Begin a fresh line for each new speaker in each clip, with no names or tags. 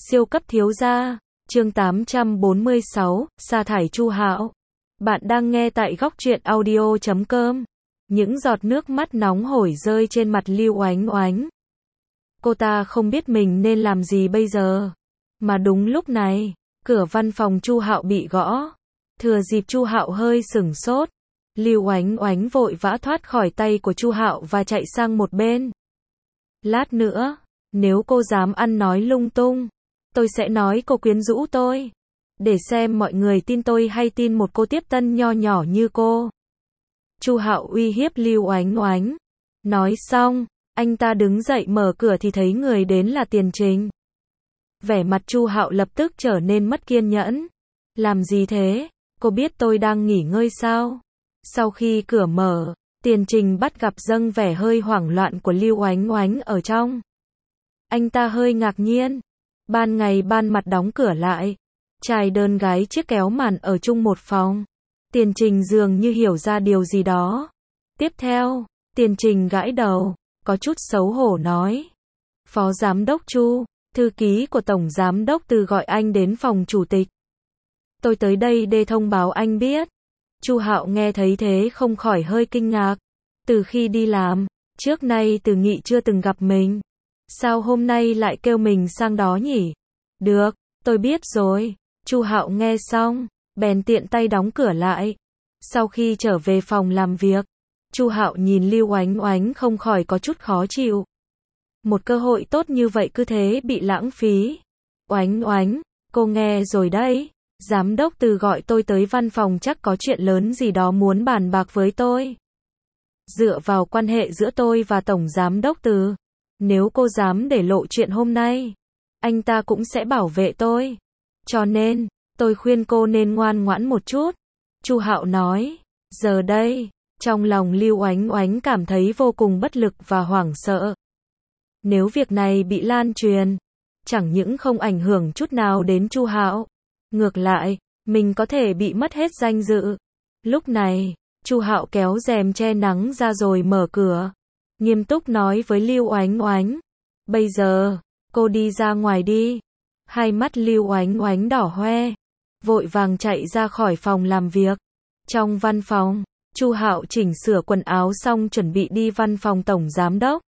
Siêu cấp thiếu gia, chương 846, sa thải Chu Hạo. Bạn đang nghe tại góc truyện audio.com. Những giọt nước mắt nóng hổi rơi trên mặt Lưu Oánh Oánh. Cô ta không biết mình nên làm gì bây giờ. Mà đúng lúc này, cửa văn phòng Chu Hạo bị gõ. Thừa dịp Chu Hạo hơi sửng sốt, Lưu Oánh Oánh vội vã thoát khỏi tay của Chu Hạo và chạy sang một bên. Lát nữa, nếu cô dám ăn nói lung tung, tôi sẽ nói cô quyến rũ tôi. Để xem mọi người tin tôi hay tin một cô tiếp tân nho nhỏ như cô. Chu Hạo uy hiếp Lưu Oánh Oánh. Nói xong, anh ta đứng dậy mở cửa thì thấy người đến là Tiền Trình. Vẻ mặt Chu Hạo lập tức trở nên mất kiên nhẫn. Làm gì thế? Cô biết tôi đang nghỉ ngơi sao? Sau khi cửa mở, Tiền Trình bắt gặp dâng vẻ hơi hoảng loạn của Lưu Oánh Oánh ở trong. Anh ta hơi ngạc nhiên. Ban ngày ban mặt đóng cửa lại. Trai đơn gái chiếc kéo màn ở chung một phòng. Tiền Trình dường như hiểu ra điều gì đó. Tiếp theo, Tiền Trình gãi đầu, có chút xấu hổ nói. Phó Giám đốc Chu, thư ký của Tổng Giám đốc Từ gọi anh đến phòng chủ tịch. Tôi tới đây để thông báo anh biết. Chu Hạo nghe thấy thế không khỏi hơi kinh ngạc. Từ khi đi làm, trước nay Từ Nghị chưa từng gặp mình. Sao hôm nay lại kêu mình sang đó nhỉ? Được, tôi biết rồi. Chu Hạo nghe xong, bèn tiện tay đóng cửa lại. Sau khi trở về phòng làm việc, Chu Hạo nhìn Lưu Oánh Oánh không khỏi có chút khó chịu. Một cơ hội tốt như vậy cứ thế bị lãng phí. Oánh Oánh, cô nghe rồi đấy. Giám đốc Từ gọi tôi tới văn phòng chắc có chuyện lớn gì đó muốn bàn bạc với tôi. Dựa vào quan hệ giữa tôi và Tổng Giám đốc Từ, nếu cô dám để lộ chuyện hôm nay, anh ta cũng sẽ bảo vệ tôi. Cho nên, tôi khuyên cô nên ngoan ngoãn một chút. Chu Hạo nói. Giờ đây, trong lòng Lưu Oánh Oánh cảm thấy vô cùng bất lực và hoảng sợ. Nếu việc này bị lan truyền, chẳng những không ảnh hưởng chút nào đến Chu Hạo, ngược lại, mình có thể bị mất hết danh dự. Lúc này, Chu Hạo kéo rèm che nắng ra rồi mở cửa, nghiêm túc nói với Lưu Oánh Oánh. Bây giờ, cô đi ra ngoài đi. Hai mắt Lưu Oánh Oánh đỏ hoe, vội vàng chạy ra khỏi phòng làm việc. Trong văn phòng, Chu Hạo chỉnh sửa quần áo xong chuẩn bị đi văn phòng Tổng Giám đốc.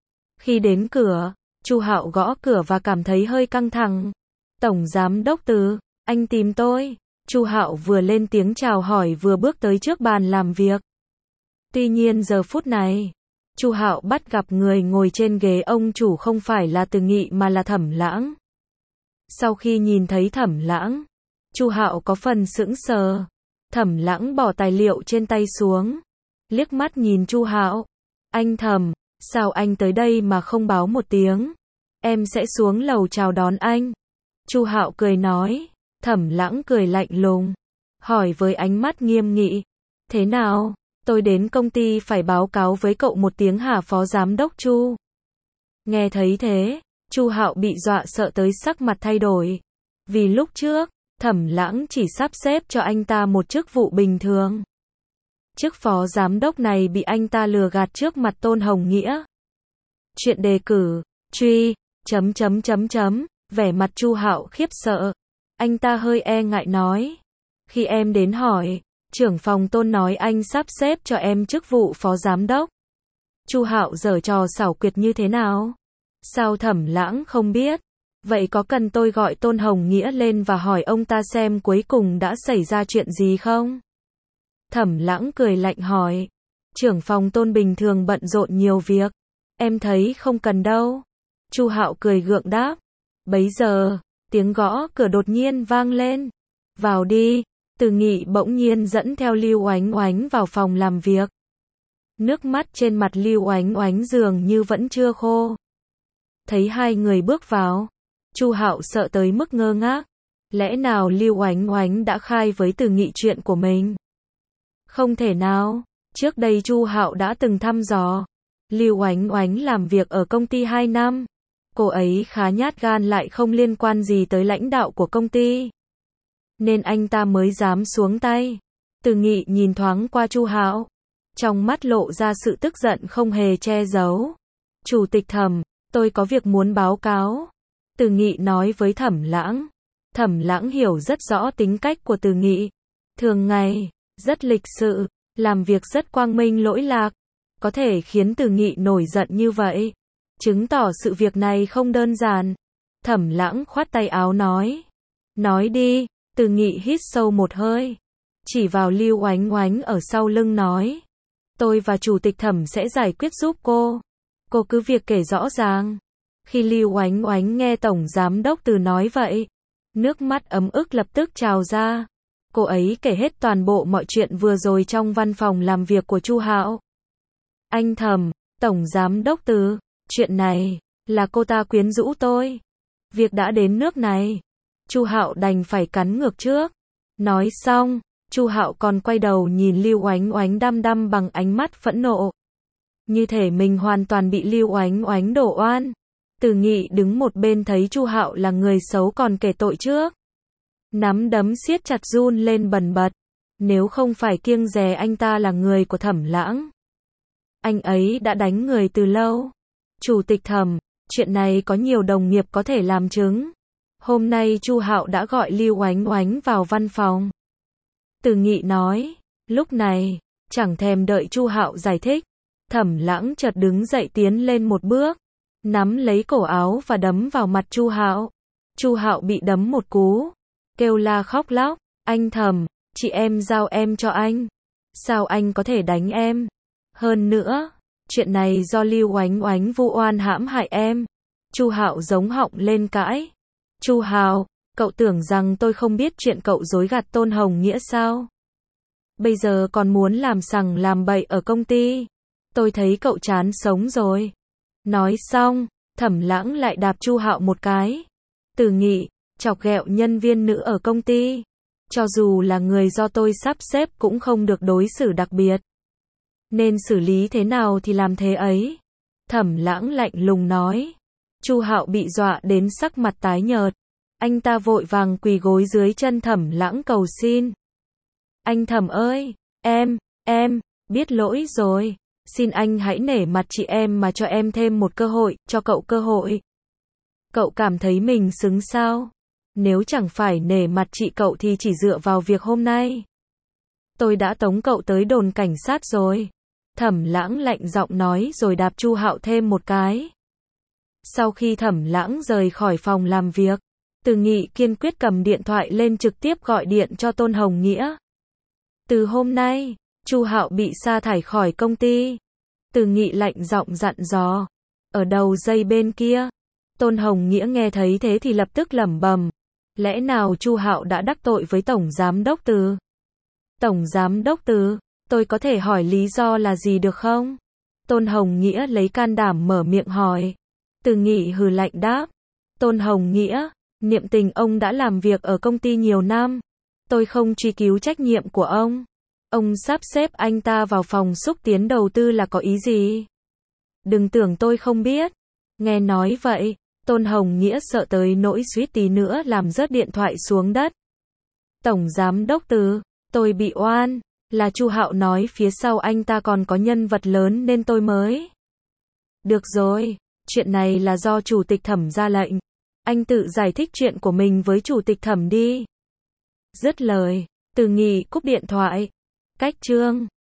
Khi đến cửa, Chu Hạo gõ cửa và cảm thấy hơi căng thẳng. Tổng Giám đốc Từ, anh tìm tôi. Chu Hạo vừa lên tiếng chào hỏi vừa bước tới trước bàn làm việc. Tuy nhiên giờ phút này, Chu Hạo bắt gặp người ngồi trên ghế ông chủ không phải là Từ Nghị mà là Thẩm Lãng. Sau khi nhìn thấy Thẩm Lãng, Chu Hạo có phần sững sờ. Thẩm Lãng bỏ tài liệu trên tay xuống, liếc mắt nhìn Chu Hạo. Anh Thẩm, sao anh tới đây mà không báo một tiếng? Em sẽ xuống lầu chào đón anh. Chu Hạo cười nói. Thẩm Lãng cười lạnh lùng, hỏi với ánh mắt nghiêm nghị. Thế nào, tôi đến công ty phải báo cáo với cậu một tiếng hả Phó Giám đốc Chu? Nghe thấy thế, Chu Hạo bị dọa sợ tới sắc mặt thay đổi. Vì lúc trước, Thẩm Lãng chỉ sắp xếp cho anh ta một chức vụ bình thường. Chức Phó Giám đốc này bị anh ta lừa gạt trước mặt Tôn Hồng Nghĩa. Chuyện đề cử, truy, vẻ mặt Chu Hạo khiếp sợ. Anh ta hơi e ngại nói. Khi em đến hỏi, trưởng phòng Tôn nói anh sắp xếp cho em chức vụ Phó Giám đốc. Chu Hạo giở trò xảo quyệt như thế nào? Sao Thẩm Lãng không biết? Vậy có cần tôi gọi Tôn Hồng Nghĩa lên và hỏi ông ta xem cuối cùng đã xảy ra chuyện gì không? Thẩm Lãng cười lạnh hỏi. Trưởng phòng Tôn bình thường bận rộn nhiều việc. Em thấy không cần đâu. Chu Hạo cười gượng đáp. Bấy giờ, tiếng gõ cửa đột nhiên vang lên. Vào đi. Từ Nghị bỗng nhiên dẫn theo Lưu Oánh Oánh vào phòng làm việc. Nước mắt trên mặt Lưu Oánh Oánh dường như vẫn chưa khô. Thấy hai người bước vào, Chu Hạo sợ tới mức ngơ ngác. Lẽ nào Lưu Oánh Oánh đã khai với Từ Nghị chuyện của mình? Không thể nào, trước đây Chu Hạo đã từng thăm dò. Lưu Oánh Oánh làm việc ở công ty 2 năm. Cô ấy khá nhát gan lại không liên quan gì tới lãnh đạo của công ty. Nên anh ta mới dám xuống tay. Từ Nghị nhìn thoáng qua Chu Hạo, trong mắt lộ ra sự tức giận không hề che giấu. Chủ tịch Thẩm, tôi có việc muốn báo cáo. Từ Nghị nói với Thẩm Lãng. Thẩm Lãng hiểu rất rõ tính cách của Từ Nghị. Thường ngày, rất lịch sự, làm việc rất quang minh lỗi lạc. Có thể khiến Từ Nghị nổi giận như vậy, chứng tỏ sự việc này không đơn giản. Thẩm Lãng khoát tay áo nói. Nói đi. Từ Nghị hít sâu một hơi, chỉ vào Lưu Oánh Oánh ở sau lưng nói. Tôi và Chủ tịch Thẩm sẽ giải quyết giúp cô. Cô cứ việc kể rõ ràng. Khi Lưu Oánh Oánh nghe Tổng Giám đốc Từ nói vậy, nước mắt ấm ức lập tức trào ra. Cô ấy kể hết toàn bộ mọi chuyện vừa rồi trong văn phòng làm việc của Chu Hạo. Anh Thẩm, Tổng Giám đốc Từ, chuyện này là cô ta quyến rũ tôi. Việc đã đến nước này, Chu Hạo đành phải cắn ngược trước. Nói xong, Chu Hạo còn quay đầu nhìn Lưu Oánh Oánh đăm đăm bằng ánh mắt phẫn nộ. Như thể mình hoàn toàn bị Lưu Oánh Oánh đổ oan. Từ Nghị đứng một bên thấy Chu Hạo là người xấu còn kể tội trước. Nắm đấm siết chặt run lên bần bật. Nếu không phải kiêng dè anh ta là người của Thẩm Lãng, anh ấy đã đánh người từ lâu. Chủ tịch Thẩm, chuyện này có nhiều đồng nghiệp có thể làm chứng. Hôm nay Chu Hạo đã gọi Lưu Oánh Oánh vào văn phòng. Từ Nghị nói. Lúc này, chẳng thèm đợi Chu Hạo giải thích, Thẩm Lãng chợt đứng dậy tiến lên một bước, nắm lấy cổ áo và đấm vào mặt Chu Hạo. Chu Hạo bị đấm một cú, kêu la khóc lóc. Anh Thẩm, chị em giao em cho anh. Sao anh có thể đánh em? Hơn nữa, chuyện này do Lưu Oánh Oánh vu oan hãm hại em. Chu Hạo giống họng lên cãi. Chu Hạo, cậu tưởng rằng tôi không biết chuyện cậu dối gạt Tôn Hồng Nghĩa sao? Bây giờ còn muốn làm sằng làm bậy ở công ty. Tôi thấy cậu chán sống rồi. Nói xong, Thẩm Lãng lại đạp Chu Hạo một cái. Từ Nghị, chọc ghẹo nhân viên nữ ở công ty. Cho dù là người do tôi sắp xếp cũng không được đối xử đặc biệt. Nên xử lý thế nào thì làm thế ấy. Thẩm Lãng lạnh lùng nói. Chu Hạo bị dọa đến sắc mặt tái nhợt. Anh ta vội vàng quỳ gối dưới chân Thẩm Lãng cầu xin. Anh Thẩm ơi, em, biết lỗi rồi. Xin anh hãy nể mặt chị em mà cho em thêm một cơ hội, cho cậu cơ hội. Cậu cảm thấy mình xứng sao? Nếu chẳng phải nể mặt chị cậu thì chỉ dựa vào việc hôm nay. Tôi đã tống cậu tới đồn cảnh sát rồi. Thẩm Lãng lạnh giọng nói rồi đạp Chu Hạo thêm một cái. Sau khi Thẩm Lãng rời khỏi phòng làm việc, Từ Nghị kiên quyết cầm điện thoại lên trực tiếp gọi điện cho Tôn Hồng Nghĩa. Từ hôm nay, Chu Hạo bị sa thải khỏi công ty. Từ Nghị lạnh giọng dặn dò. Ở đầu dây bên kia, Tôn Hồng Nghĩa nghe thấy thế thì lập tức lẩm bẩm. Lẽ nào Chu Hạo đã đắc tội với Tổng Giám đốc Từ? Tổng Giám đốc Từ, tôi có thể hỏi lý do là gì được không? Tôn Hồng Nghĩa lấy can đảm mở miệng hỏi. Từ Nghị hừ lạnh đáp. Tôn Hồng Nghĩa, niệm tình ông đã làm việc ở công ty nhiều năm. Tôi không truy cứu trách nhiệm của ông. Ông sắp xếp anh ta vào phòng xúc tiến đầu tư là có ý gì? Đừng tưởng tôi không biết. Nghe nói vậy, Tôn Hồng Nghĩa sợ tới nỗi suýt tí nữa làm rớt điện thoại xuống đất. Tổng Giám đốc Từ, tôi bị oan, là Chu Hạo nói phía sau anh ta còn có nhân vật lớn nên tôi mới. Được rồi, chuyện này là do Chủ tịch Thẩm ra lệnh. Anh tự giải thích chuyện của mình với Chủ tịch Thẩm đi. Dứt lời, Từ Nghị cúp điện thoại. Cách chương